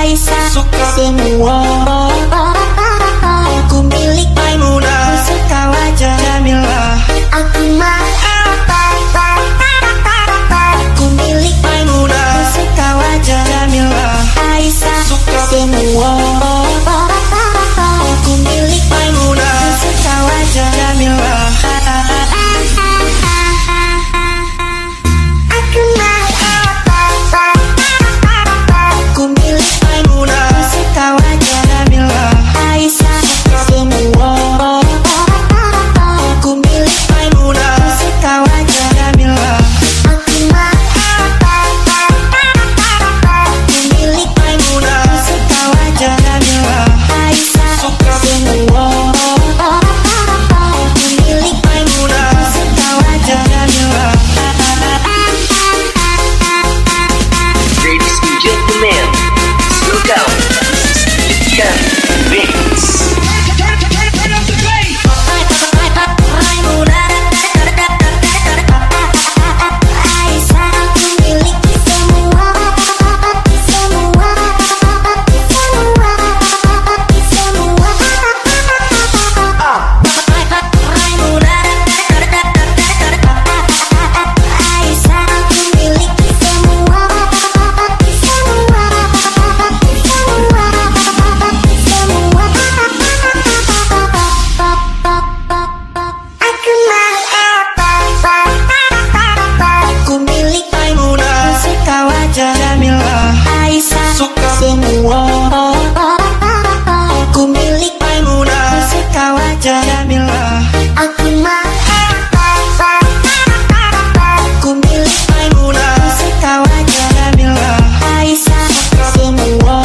Aisyah, suka semua. Aku milik Maimunah, suka wajah Jamilah. aku mah. Aku milik Maimunah, suka wajah Jamilah. Aisyah, Suka semua. Aku milik Maimunah, suka wajah Jamilah. aku mah. Aku milik Maimunah, suka wajah Jamilah. Aisyah, semua. Aku milik Maimunah, suka wajah Jamilah. aku mah. Aku milik Maimunah, suka wajah Jamilah. Aisyah, Suka semua. Aku milik Maimunah, suka wajah Jamilah. Ladies and gentlemen, slow down. Speaker Beats. Aisyah, aku milik semua. Semua. Aisyah, aku milik semua. Aku milik Maimunah, suka wajah Jamilah. Aisyah, Suka semua. Aku milik Maimunah, suka wajah Jamilah. aku mah. Aku milik Maimunah, suka wajah Jamilah. Aisyah, semua.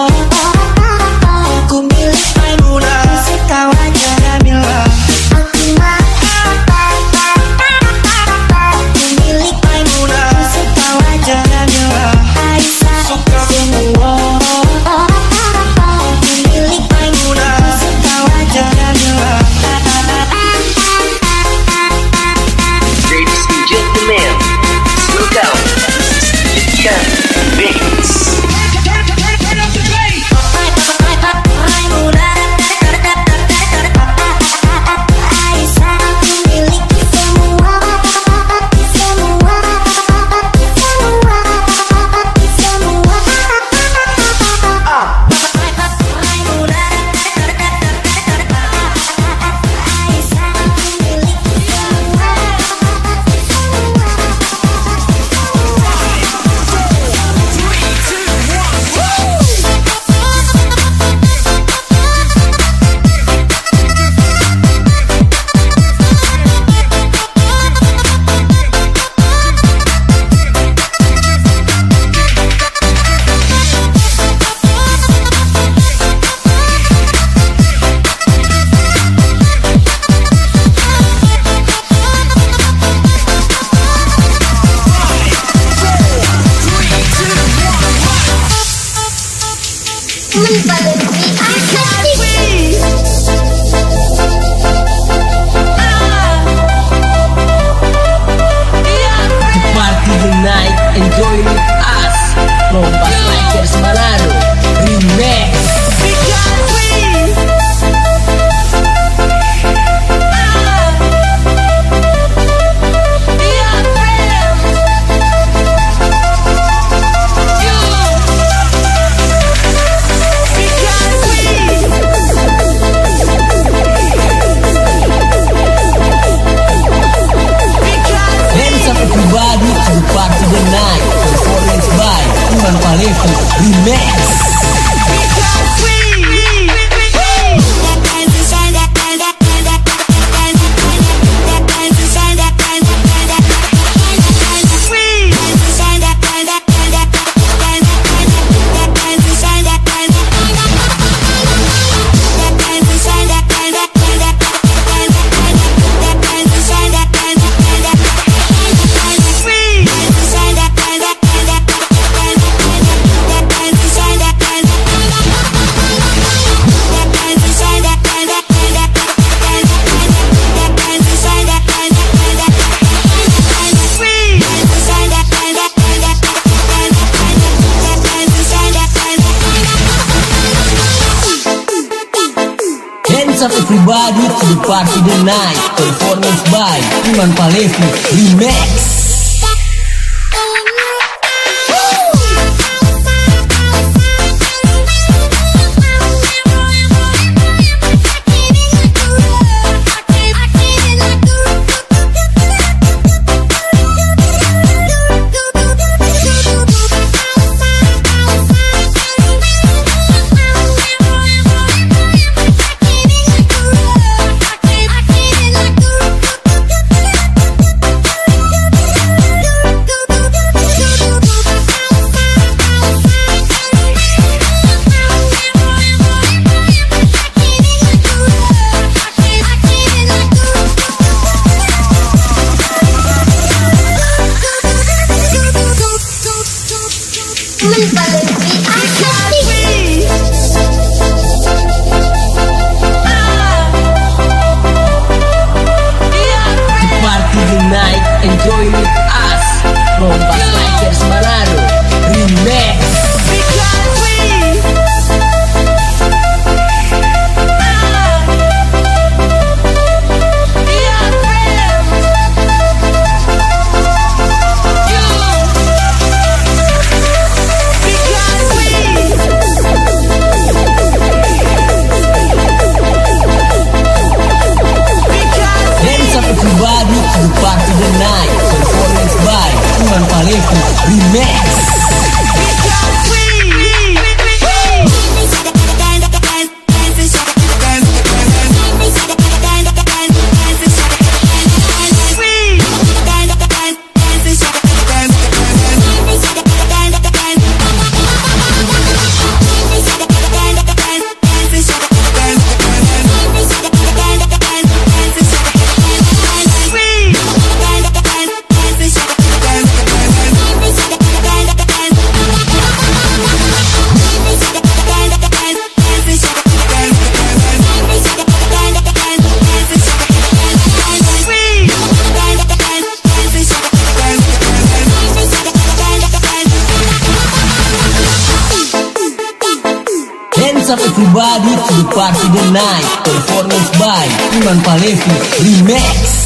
Aku milik Maimunah, suka wajah Jamilah. aku mah. Aku milik Maimunah, suka wajah Jamilah. Aisyah, Suka semua. Aku milik Maimunah, suka wajah Jamilah. everybody to the party tonight. Performance by Iman Palevi Remix. Enjoy with us, Kompas Lakers Manado Remix. Everybody to the party tonight. Performance by Iman Palevi Remix. Hands up everybody to the party tonight. Performance by Iman Palevi Remix.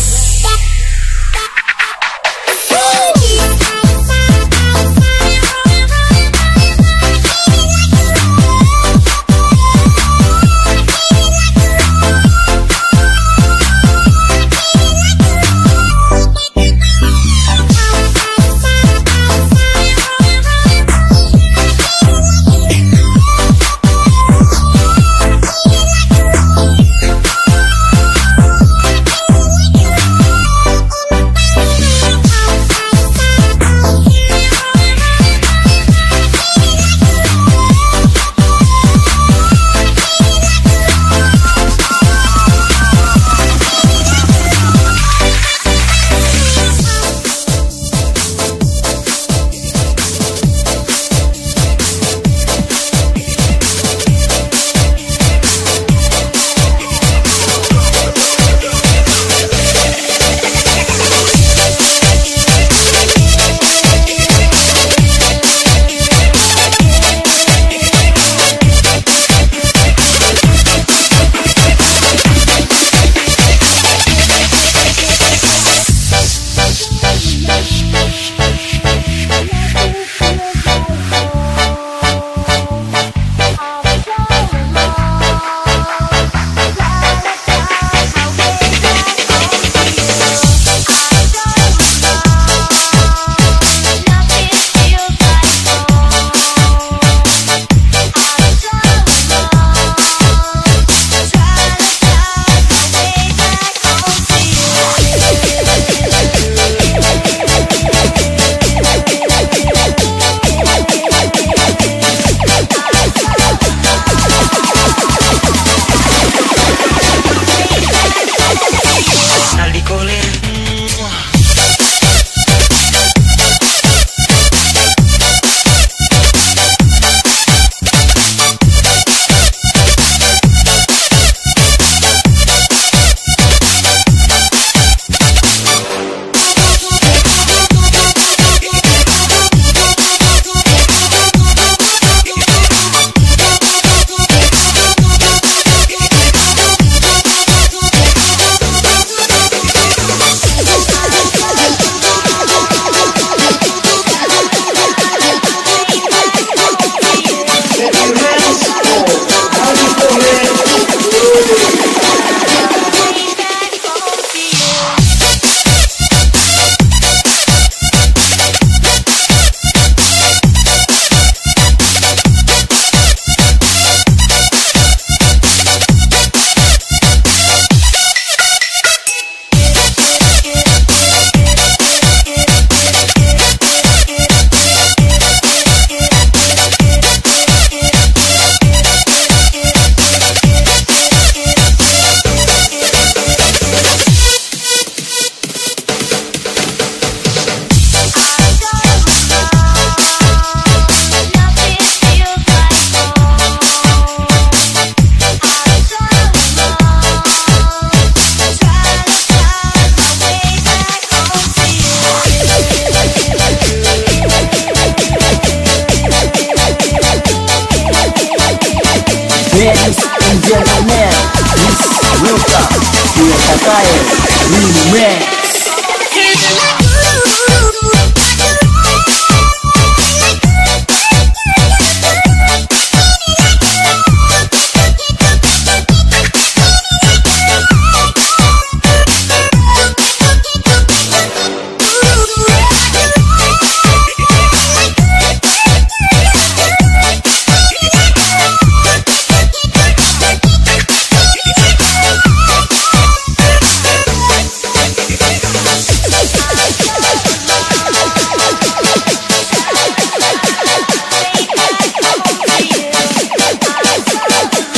Dia Takae Remix.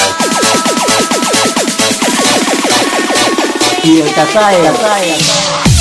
Dia Takae